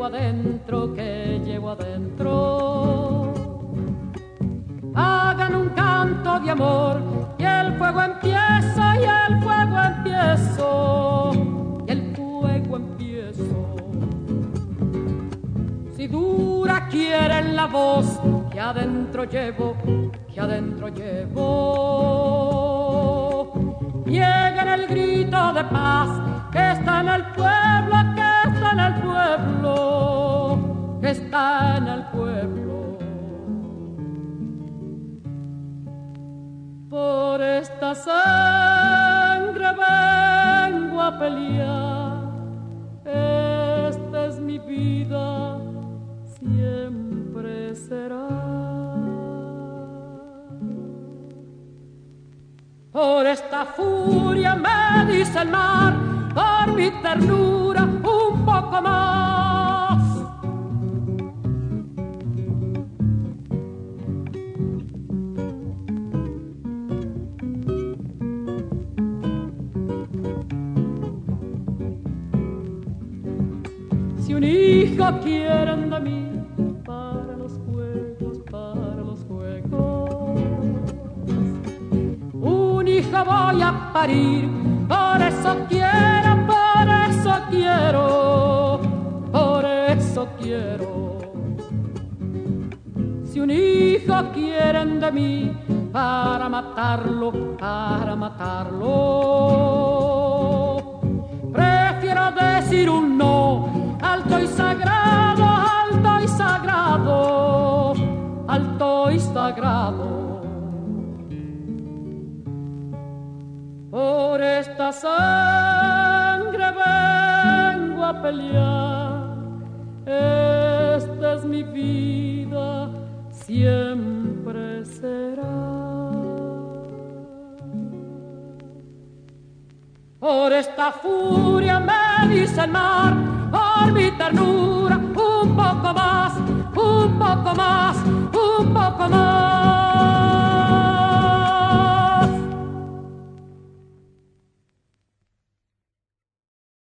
adentro, que llevo adentro. Hagan un canto de amor y el fuego empieza, y el fuego empiezo, y el fuego empiezo. Si dura quieren la voz que adentro llevo, que adentro llevo. Lleguen el grito de paz que está en el pueblo, que está en el pueblo, que está en el pueblo. Por esta sangre vengo a pelear, esta es mi vida, siempre será. Por esta furia me dice el mar, por mi ternura un poco más. Si un hijo quieren de mí, para los juegos, para los juegos, un hijo voy a parir, por eso quiero, por eso quiero, por eso quiero. Si un hijo quieren de mí, para matarlo, para matarlo, prefiero decir un no, alto y sagrado, alto y sagrado, alto y sagrado. Por esta sangre vengo a pelear, esta es mi vida, siempre será. Por esta furia me dice el mar, por mi ternura